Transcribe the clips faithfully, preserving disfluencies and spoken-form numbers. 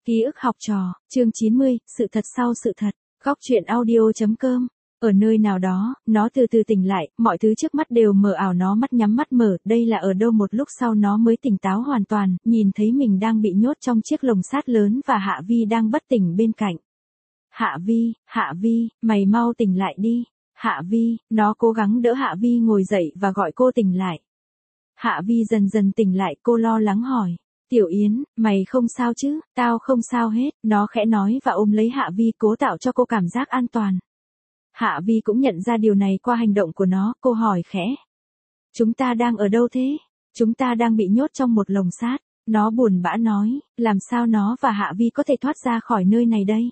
Ký ức học trò, chương chín mươi, sự thật sau sự thật. Góc truyện audio.com. Ở nơi nào đó, nó từ từ tỉnh lại, mọi thứ trước mắt đều mờ ảo, nó mắt nhắm mắt mở, đây là ở đâu? Một lúc sau nó mới tỉnh táo hoàn toàn, nhìn thấy mình đang bị nhốt trong chiếc lồng sắt lớn và Hạ Vi đang bất tỉnh bên cạnh. Hạ Vi, Hạ Vi, mày mau tỉnh lại đi. Hạ Vi, nó cố gắng đỡ Hạ Vi ngồi dậy và gọi cô tỉnh lại. Hạ Vi dần dần tỉnh lại, cô lo lắng hỏi. Tiểu Yến, mày không sao chứ? Tao không sao hết, nó khẽ nói và ôm lấy Hạ Vi cố tạo cho cô cảm giác an toàn. Hạ Vi cũng nhận ra điều này qua hành động của nó, cô hỏi khẽ. Chúng ta đang ở đâu thế? Chúng ta đang bị nhốt trong một lồng sắt. Nó buồn bã nói, làm sao nó và Hạ Vi có thể thoát ra khỏi nơi này đây?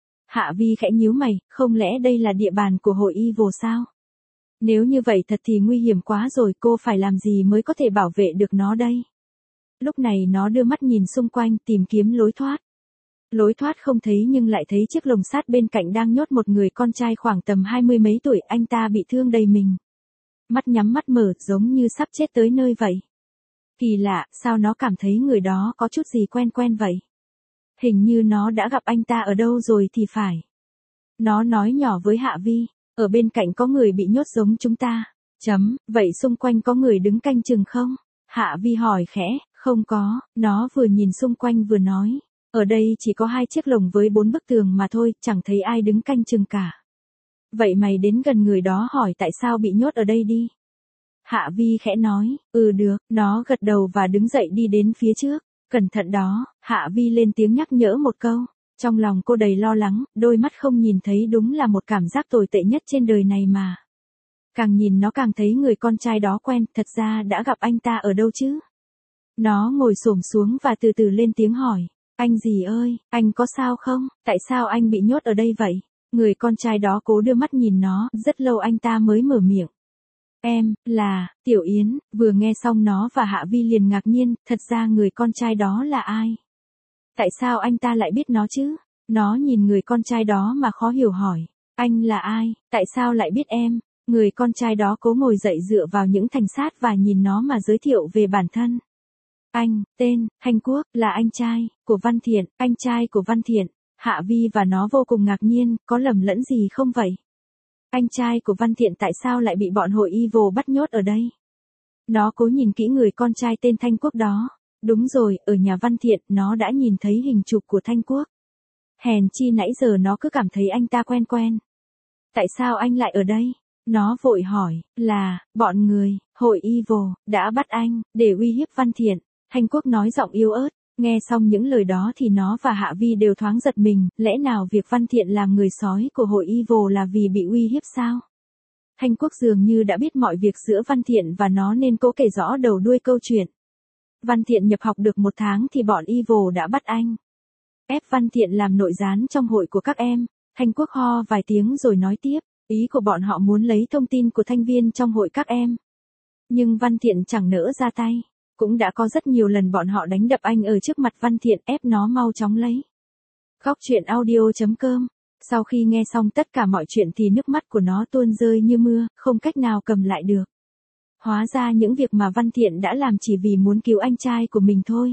Hạ Vi khẽ nhíu mày, không lẽ đây là địa bàn của hội Evil sao? Nếu như vậy thật thì nguy hiểm quá rồi, cô phải làm gì mới có thể bảo vệ được nó đây? Lúc này nó đưa mắt nhìn xung quanh tìm kiếm lối thoát. Lối thoát không thấy nhưng lại thấy chiếc lồng sắt bên cạnh đang nhốt một người con trai khoảng tầm hai mươi mấy tuổi, anh ta bị thương đầy mình. Mắt nhắm mắt mở giống như sắp chết tới nơi vậy. Kỳ lạ, sao nó cảm thấy người đó có chút gì quen quen vậy? Hình như nó đã gặp anh ta ở đâu rồi thì phải. Nó nói nhỏ với Hạ Vi, ở bên cạnh có người bị nhốt giống chúng ta. Chấm, vậy xung quanh có người đứng canh chừng không? Hạ Vi hỏi khẽ, không có, nó vừa nhìn xung quanh vừa nói. Ở đây chỉ có hai chiếc lồng với bốn bức tường mà thôi, chẳng thấy ai đứng canh chừng cả. Vậy mày đến gần người đó hỏi tại sao bị nhốt ở đây đi. Hạ Vi khẽ nói, ừ được, nó gật đầu và đứng dậy đi đến phía trước. Cẩn thận đó, Hạ Vi lên tiếng nhắc nhở một câu. Trong lòng cô đầy lo lắng, đôi mắt không nhìn thấy đúng là một cảm giác tồi tệ nhất trên đời này mà. Càng nhìn nó càng thấy người con trai đó quen, thật ra đã gặp anh ta ở đâu chứ? Nó ngồi xổm xuống và từ từ lên tiếng hỏi. Anh gì ơi, anh có sao không? Tại sao anh bị nhốt ở đây vậy? Người con trai đó cố đưa mắt nhìn nó, rất lâu anh ta mới mở miệng. Em, là, Tiểu Yến, vừa nghe xong nó và Hạ Vi liền ngạc nhiên, thật ra người con trai đó là ai? Tại sao anh ta lại biết nó chứ? Nó nhìn người con trai đó mà khó hiểu hỏi. Anh là ai? Tại sao lại biết em? Người con trai đó cố ngồi dậy dựa vào những thành sát và nhìn nó mà giới thiệu về bản thân. Anh, tên, Thanh Quốc, là anh trai, của Văn Thiện, anh trai của Văn Thiện. Hạ Vi và nó vô cùng ngạc nhiên, có lầm lẫn gì không vậy? Anh trai của Văn Thiện tại sao lại bị bọn hội Evil bắt nhốt ở đây? Nó cố nhìn kỹ người con trai tên Thanh Quốc đó. Đúng rồi, ở nhà Văn Thiện, nó đã nhìn thấy hình chụp của Thanh Quốc. Hèn chi nãy giờ nó cứ cảm thấy anh ta quen quen. Tại sao anh lại ở đây? Nó vội hỏi, là, bọn người, hội Evil, đã bắt anh, để uy hiếp Văn Thiện. Thanh Quốc nói giọng yếu ớt, nghe xong những lời đó thì nó và Hạ Vi đều thoáng giật mình, lẽ nào việc Văn Thiện làm người sói của hội Evil là vì bị uy hiếp sao? Thanh Quốc dường như đã biết mọi việc giữa Văn Thiện và nó nên cố kể rõ đầu đuôi câu chuyện. Văn Thiện nhập học được một tháng thì bọn Evil đã bắt anh. Ép Văn Thiện làm nội gián trong hội của các em. Thanh Quốc ho vài tiếng rồi nói tiếp, ý của bọn họ muốn lấy thông tin của thành viên trong hội các em. Nhưng Văn Thiện chẳng nỡ ra tay. Cũng đã có rất nhiều lần bọn họ đánh đập anh ở trước mặt Văn Thiện ép nó mau chóng lấy. Góc truyện audio.com. Sau khi nghe xong tất cả mọi chuyện thì nước mắt của nó tuôn rơi như mưa, không cách nào cầm lại được. Hóa ra những việc mà Văn Thiện đã làm chỉ vì muốn cứu anh trai của mình thôi.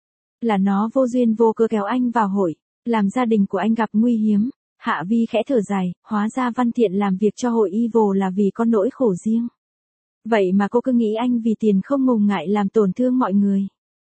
Là nó vô duyên vô cớ kéo anh vào hội, làm gia đình của anh gặp nguy hiểm. Hạ Vi khẽ thở dài, hóa ra Văn Thiện làm việc cho hội Evil là vì có nỗi khổ riêng. Vậy mà cô cứ nghĩ anh vì tiền không ngần ngại làm tổn thương mọi người.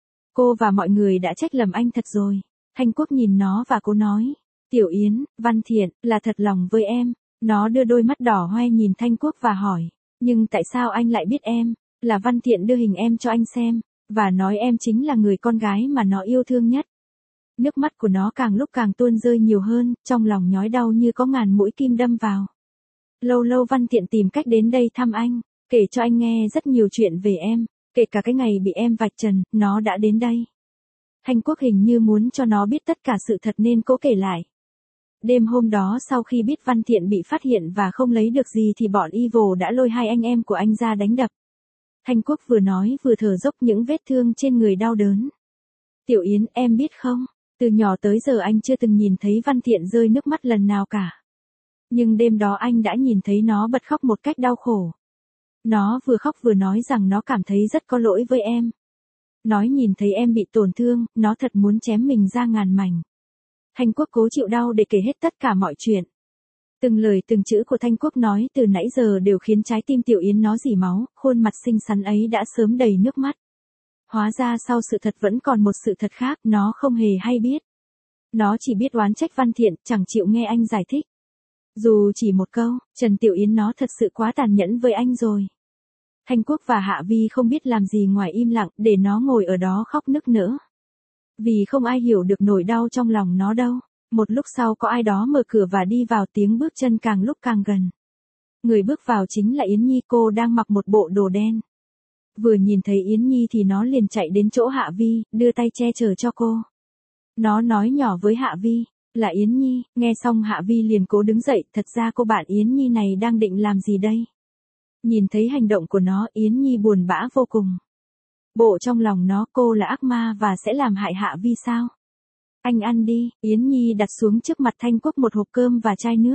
Cô và mọi người đã trách lầm anh thật rồi. Thanh Quốc nhìn nó và cô nói, Tiểu Yến, Văn Thiện, là thật lòng với em. Nó đưa đôi mắt đỏ hoe nhìn Thanh Quốc và hỏi, nhưng tại sao anh lại biết em? Là Văn Thiện đưa hình em cho anh xem, và nói em chính là người con gái mà nó yêu thương nhất. Nước mắt của nó càng lúc càng tuôn rơi nhiều hơn, trong lòng nhói đau như có ngàn mũi kim đâm vào. Lâu lâu Văn Thiện tìm cách đến đây thăm anh, kể cho anh nghe rất nhiều chuyện về em, kể cả cái ngày bị em vạch trần, nó đã đến đây. Thanh Quốc hình như muốn cho nó biết tất cả sự thật nên cố kể lại. Đêm hôm đó sau khi biết Văn Thiện bị phát hiện và không lấy được gì thì bọn Evil đã lôi hai anh em của anh ra đánh đập. Thanh Quốc vừa nói vừa thở dốc những vết thương trên người đau đớn. Tiểu Yến, em biết không, từ nhỏ tới giờ anh chưa từng nhìn thấy Văn Thiện rơi nước mắt lần nào cả. Nhưng đêm đó anh đã nhìn thấy nó bật khóc một cách đau khổ. Nó vừa khóc vừa nói rằng nó cảm thấy rất có lỗi với em. Nói nhìn thấy em bị tổn thương, nó thật muốn chém mình ra ngàn mảnh. Thanh Quốc cố chịu đau để kể hết tất cả mọi chuyện. Từng lời từng chữ của Thanh Quốc nói từ nãy giờ đều khiến trái tim Tiểu Yến nó rỉ máu, khuôn mặt xinh xắn ấy đã sớm đầy nước mắt. Hóa ra sau sự thật vẫn còn một sự thật khác, nó không hề hay biết. Nó chỉ biết oán trách Văn Thiện, chẳng chịu nghe anh giải thích. Dù chỉ một câu, Trần Tiểu Yến nó thật sự quá tàn nhẫn với anh rồi. Thanh Quốc và Hạ Vi không biết làm gì ngoài im lặng, để nó ngồi ở đó khóc nức nở. Vì không ai hiểu được nỗi đau trong lòng nó đâu. Một lúc sau có ai đó mở cửa và đi vào, tiếng bước chân càng lúc càng gần. Người bước vào chính là Yến Nhi, cô đang mặc một bộ đồ đen. Vừa nhìn thấy Yến Nhi thì nó liền chạy đến chỗ Hạ Vi, đưa tay che chở cho cô. Nó nói nhỏ với Hạ Vi, là Yến Nhi, nghe xong Hạ Vi liền cố đứng dậy, thật ra cô bạn Yến Nhi này đang định làm gì đây? Nhìn thấy hành động của nó, Yến Nhi buồn bã vô cùng. Bộ trong lòng nó, cô là ác ma và sẽ làm hại Hạ Vi sao? Anh ăn đi, Yến Nhi đặt xuống trước mặt Thanh Quốc một hộp cơm và chai nước.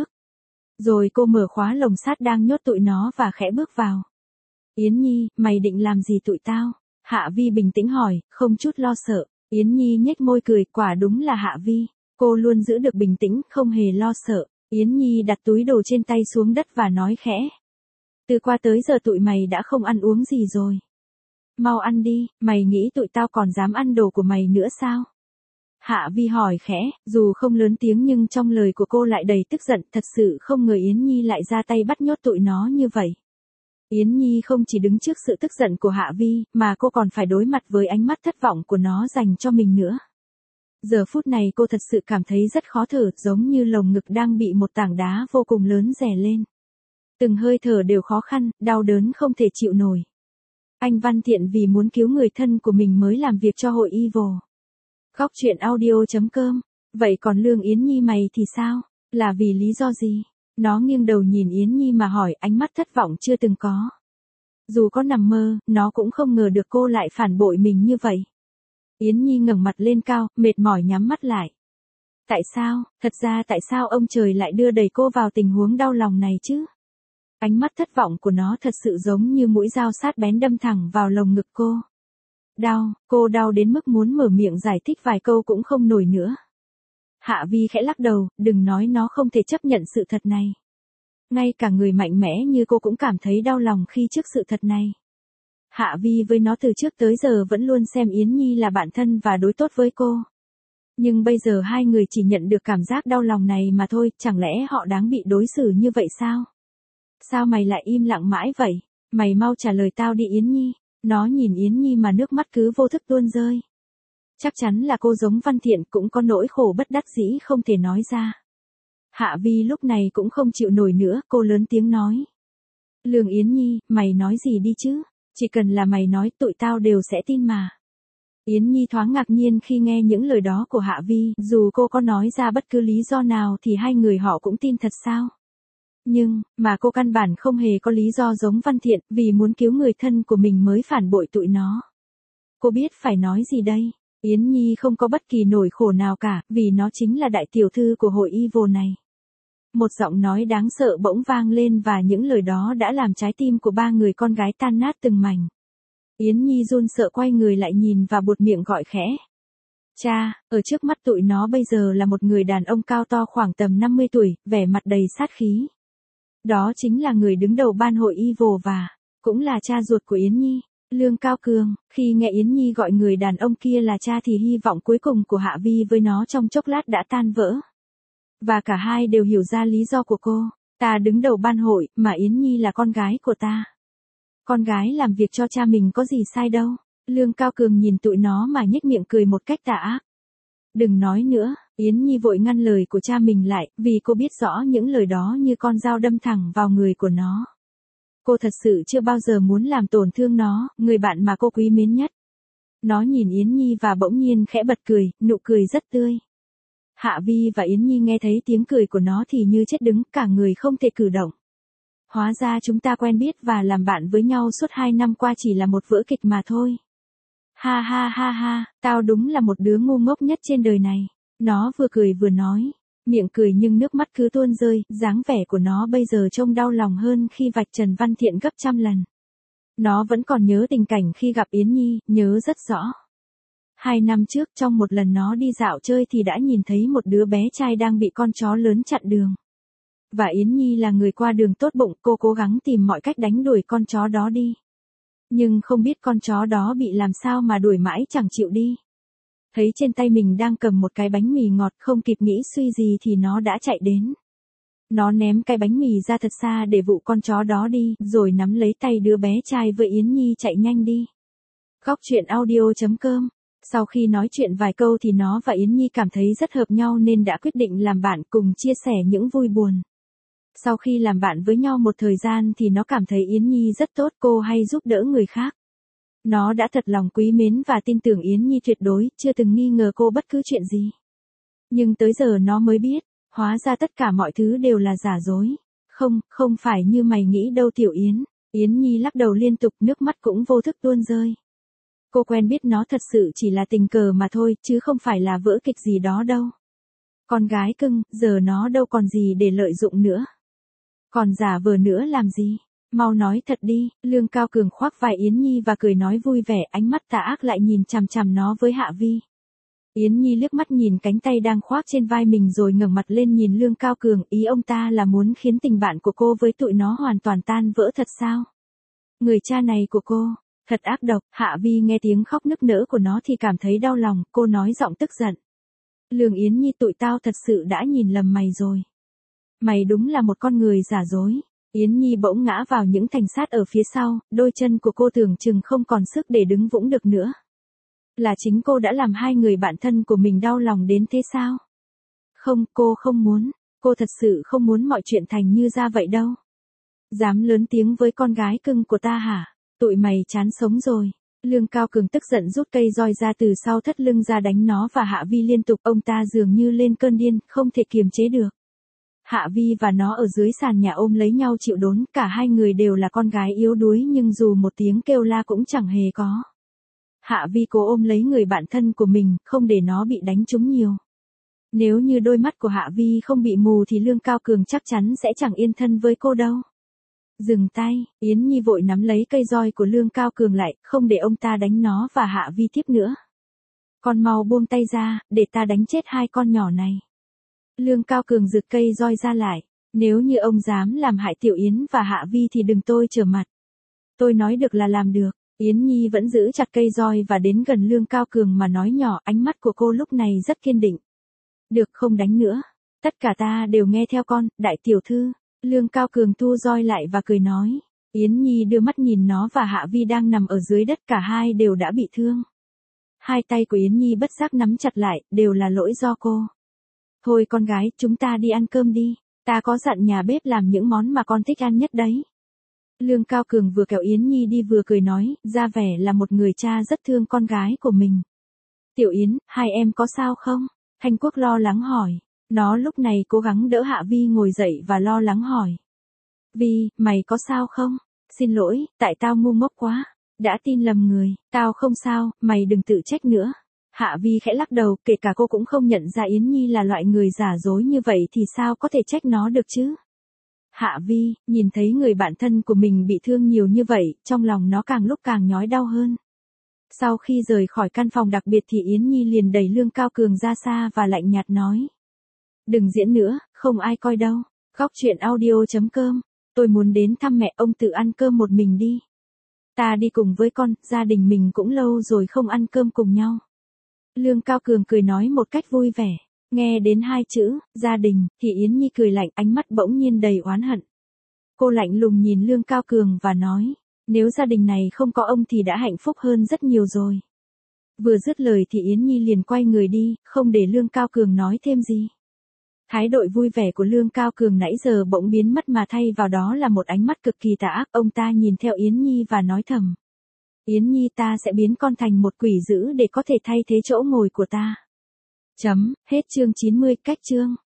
Rồi cô mở khóa lồng sắt đang nhốt tụi nó và khẽ bước vào. Yến Nhi, mày định làm gì tụi tao? Hạ Vi bình tĩnh hỏi, không chút lo sợ. Yến Nhi nhếch môi cười, quả đúng là Hạ Vi. Cô luôn giữ được bình tĩnh, không hề lo sợ. Yến Nhi đặt túi đồ trên tay xuống đất và nói khẽ. Từ qua tới giờ tụi mày đã không ăn uống gì rồi. Mau ăn đi, mày nghĩ tụi tao còn dám ăn đồ của mày nữa sao? Hạ Vi hỏi khẽ, dù không lớn tiếng nhưng trong lời của cô lại đầy tức giận, thật sự không ngờ Yến Nhi lại ra tay bắt nhốt tụi nó như vậy. Yến Nhi không chỉ đứng trước sự tức giận của Hạ Vi, mà cô còn phải đối mặt với ánh mắt thất vọng của nó dành cho mình nữa. Giờ phút này cô thật sự cảm thấy rất khó thở, giống như lồng ngực đang bị một tảng đá vô cùng lớn đè lên. Từng hơi thở đều khó khăn, đau đớn không thể chịu nổi. Anh Văn Thiện vì muốn cứu người thân của mình mới làm việc cho hội Evil. Góc truyện audio chấm com. Vậy còn Lương Yến Nhi mày thì sao? Là vì lý do gì? Nó nghiêng đầu nhìn Yến Nhi mà hỏi, ánh mắt thất vọng chưa từng có. Dù có nằm mơ, nó cũng không ngờ được cô lại phản bội mình như vậy. Yến Nhi ngẩng mặt lên cao, mệt mỏi nhắm mắt lại. Tại sao, thật ra tại sao ông trời lại đưa đẩy cô vào tình huống đau lòng này chứ? Ánh mắt thất vọng của nó thật sự giống như mũi dao sát bén đâm thẳng vào lồng ngực cô. Đau, cô đau đến mức muốn mở miệng giải thích vài câu cũng không nổi nữa. Hạ Vi khẽ lắc đầu, đừng nói nó không thể chấp nhận sự thật này. Ngay cả người mạnh mẽ như cô cũng cảm thấy đau lòng khi trước sự thật này. Hạ Vi với nó từ trước tới giờ vẫn luôn xem Yến Nhi là bạn thân và đối tốt với cô. Nhưng bây giờ hai người chỉ nhận được cảm giác đau lòng này mà thôi, chẳng lẽ họ đáng bị đối xử như vậy sao? Sao mày lại im lặng mãi vậy? Mày mau trả lời tao đi Yến Nhi. Nó nhìn Yến Nhi mà nước mắt cứ vô thức tuôn rơi. Chắc chắn là cô giống Văn Thiện cũng có nỗi khổ bất đắc dĩ không thể nói ra. Hạ Vi lúc này cũng không chịu nổi nữa, cô lớn tiếng nói. Lương Yến Nhi, mày nói gì đi chứ? Chỉ cần là mày nói tụi tao đều sẽ tin mà. Yến Nhi thoáng ngạc nhiên khi nghe những lời đó của Hạ Vi, dù cô có nói ra bất cứ lý do nào thì hai người họ cũng tin thật sao? Nhưng, mà cô căn bản không hề có lý do giống Văn Thiện, vì muốn cứu người thân của mình mới phản bội tụi nó. Cô biết phải nói gì đây? Yến Nhi không có bất kỳ nỗi khổ nào cả, vì nó chính là đại tiểu thư của hội Evil này. Một giọng nói đáng sợ bỗng vang lên và những lời đó đã làm trái tim của ba người con gái tan nát từng mảnh. Yến Nhi run sợ quay người lại nhìn và buột miệng gọi khẽ. Cha, ở trước mắt tụi nó bây giờ là một người đàn ông cao to khoảng tầm năm mươi tuổi, vẻ mặt đầy sát khí. Đó chính là người đứng đầu ban hội Evil và cũng là cha ruột của Yến Nhi, Lương Cao Cường. Khi nghe Yến Nhi gọi người đàn ông kia là cha thì hy vọng cuối cùng của Hạ Vi với nó trong chốc lát đã tan vỡ. Và cả hai đều hiểu ra lý do của cô. Ta đứng đầu ban hội, mà Yến Nhi là con gái của ta. Con gái làm việc cho cha mình có gì sai đâu. Lương Cao Cường nhìn tụi nó mà nhếch miệng cười một cách tà ác. Đừng nói nữa, Yến Nhi vội ngăn lời của cha mình lại, vì cô biết rõ những lời đó như con dao đâm thẳng vào người của nó. Cô thật sự chưa bao giờ muốn làm tổn thương nó, người bạn mà cô quý mến nhất. Nó nhìn Yến Nhi và bỗng nhiên khẽ bật cười, nụ cười rất tươi. Hạ Vi và Yến Nhi nghe thấy tiếng cười của nó thì như chết đứng, cả người không thể cử động. Hóa ra chúng ta quen biết và làm bạn với nhau suốt hai năm qua chỉ là một vở kịch mà thôi. Ha ha ha ha, tao đúng là một đứa ngu ngốc nhất trên đời này. Nó vừa cười vừa nói, miệng cười nhưng nước mắt cứ tuôn rơi, dáng vẻ của nó bây giờ trông đau lòng hơn khi vạch trần Văn Thiện gấp trăm lần. Nó vẫn còn nhớ tình cảnh khi gặp Yến Nhi, nhớ rất rõ. Hai năm trước trong một lần nó đi dạo chơi thì đã nhìn thấy một đứa bé trai đang bị con chó lớn chặn đường. Và Yến Nhi là người qua đường tốt bụng, cô cố gắng tìm mọi cách đánh đuổi con chó đó đi. Nhưng không biết con chó đó bị làm sao mà đuổi mãi chẳng chịu đi. Thấy trên tay mình đang cầm một cái bánh mì ngọt, không kịp nghĩ suy gì thì nó đã chạy đến. Nó ném cái bánh mì ra thật xa để vụ con chó đó đi, rồi nắm lấy tay đứa bé trai với Yến Nhi chạy nhanh đi. Góc truyện audio chấm com. Sau khi nói chuyện vài câu thì nó và Yến Nhi cảm thấy rất hợp nhau nên đã quyết định làm bạn, cùng chia sẻ những vui buồn. Sau khi làm bạn với nhau một thời gian thì nó cảm thấy Yến Nhi rất tốt, cô hay giúp đỡ người khác. Nó đã thật lòng quý mến và tin tưởng Yến Nhi tuyệt đối, chưa từng nghi ngờ cô bất cứ chuyện gì. Nhưng tới giờ nó mới biết, hóa ra tất cả mọi thứ đều là giả dối. Không, không phải như mày nghĩ đâu Tiểu Yến. Yến Nhi lắc đầu liên tục, nước mắt cũng vô thức tuôn rơi. Cô quen biết nó thật sự chỉ là tình cờ mà thôi, chứ không phải là vở kịch gì đó đâu. Con gái cưng, giờ nó đâu còn gì để lợi dụng nữa. Còn giả vờ nữa làm gì? Mau nói thật đi. Lương Cao Cường khoác vai Yến Nhi và cười nói vui vẻ, ánh mắt tà ác lại nhìn chằm chằm nó với Hạ Vi. Yến Nhi liếc mắt nhìn cánh tay đang khoác trên vai mình rồi ngẩng mặt lên nhìn Lương Cao Cường, ý ông ta là muốn khiến tình bạn của cô với tụi nó hoàn toàn tan vỡ thật sao? Người cha này của cô, thật ác độc. Hạ Vi nghe tiếng khóc nức nở của nó thì cảm thấy đau lòng, cô nói giọng tức giận. Lương Yến Nhi, tụi tao thật sự đã nhìn lầm mày rồi. Mày đúng là một con người giả dối. Yến Nhi bỗng ngã vào những thành sát ở phía sau, đôi chân của cô tưởng chừng không còn sức để đứng vững được nữa. Là chính cô đã làm hai người bạn thân của mình đau lòng đến thế sao? Không, cô không muốn. Cô thật sự không muốn mọi chuyện thành như ra vậy đâu. Dám lớn tiếng với con gái cưng của ta hả? Tụi mày chán sống rồi. Lương Cao Cường tức giận rút cây roi ra từ sau thắt lưng ra đánh nó và Hạ Vi liên tục, ông ta dường như lên cơn điên, không thể kiềm chế được. Hạ Vi và nó ở dưới sàn nhà ôm lấy nhau chịu đốn, cả hai người đều là con gái yếu đuối nhưng dù một tiếng kêu la cũng chẳng hề có. Hạ Vi cố ôm lấy người bạn thân của mình, không để nó bị đánh trúng nhiều. Nếu như đôi mắt của Hạ Vi không bị mù thì Lương Cao Cường chắc chắn sẽ chẳng yên thân với cô đâu. Dừng tay, Yến Nhi vội nắm lấy cây roi của Lương Cao Cường lại, không để ông ta đánh nó và Hạ Vi tiếp nữa. Con mau buông tay ra, để ta đánh chết hai con nhỏ này. Lương Cao Cường giật cây roi ra lại. Nếu như ông dám làm hại Tiểu Yến và Hạ Vi thì đừng tôi trở mặt. Tôi nói được là làm được. Yến Nhi vẫn giữ chặt cây roi và đến gần Lương Cao Cường mà nói nhỏ, ánh mắt của cô lúc này rất kiên định. Được, không đánh nữa. Tất cả ta đều nghe theo con, đại tiểu thư. Lương Cao Cường thu roi lại và cười nói. Yến Nhi đưa mắt nhìn nó và Hạ Vi đang nằm ở dưới đất, cả hai đều đã bị thương. Hai tay của Yến Nhi bất giác nắm chặt lại, đều là lỗi do cô. Thôi con gái, chúng ta đi ăn cơm đi. Ta có dặn nhà bếp làm những món mà con thích ăn nhất đấy. Lương Cao Cường vừa kéo Yến Nhi đi vừa cười nói, ra vẻ là một người cha rất thương con gái của mình. Tiểu Yến, hai em có sao không? Thanh Quốc lo lắng hỏi. Nó lúc này cố gắng đỡ Hạ Vi ngồi dậy và lo lắng hỏi. Vi, mày có sao không? Xin lỗi, tại tao ngu ngốc quá. Đã tin lầm người, tao không sao, mày đừng tự trách nữa. Hạ Vi khẽ lắc đầu, kể cả cô cũng không nhận ra Yến Nhi là loại người giả dối như vậy thì sao có thể trách nó được chứ? Hạ Vi, nhìn thấy người bạn thân của mình bị thương nhiều như vậy, trong lòng nó càng lúc càng nhói đau hơn. Sau khi rời khỏi căn phòng đặc biệt thì Yến Nhi liền đẩy Lương Cao Cường ra xa và lạnh nhạt nói. Đừng diễn nữa, không ai coi đâu. Góc truyện audio chấm com. Tôi muốn đến thăm mẹ, ông tự ăn cơm một mình đi. Ta đi cùng với con, gia đình mình cũng lâu rồi không ăn cơm cùng nhau. Lương Cao Cường cười nói một cách vui vẻ. Nghe đến hai chữ, gia đình, thì Yến Nhi cười lạnh, ánh mắt bỗng nhiên đầy oán hận. Cô lạnh lùng nhìn Lương Cao Cường và nói, nếu gia đình này không có ông thì đã hạnh phúc hơn rất nhiều rồi. Vừa dứt lời thì Yến Nhi liền quay người đi, không để Lương Cao Cường nói thêm gì. Thái độ vui vẻ của Lương Cao Cường nãy giờ bỗng biến mất mà thay vào đó là một ánh mắt cực kỳ tà ác. Ông ta nhìn theo Yến Nhi và nói thầm. Yến Nhi, ta sẽ biến con thành một quỷ dữ để có thể thay thế chỗ ngồi của ta. Chấm, hết chương chín mươi, cách chương.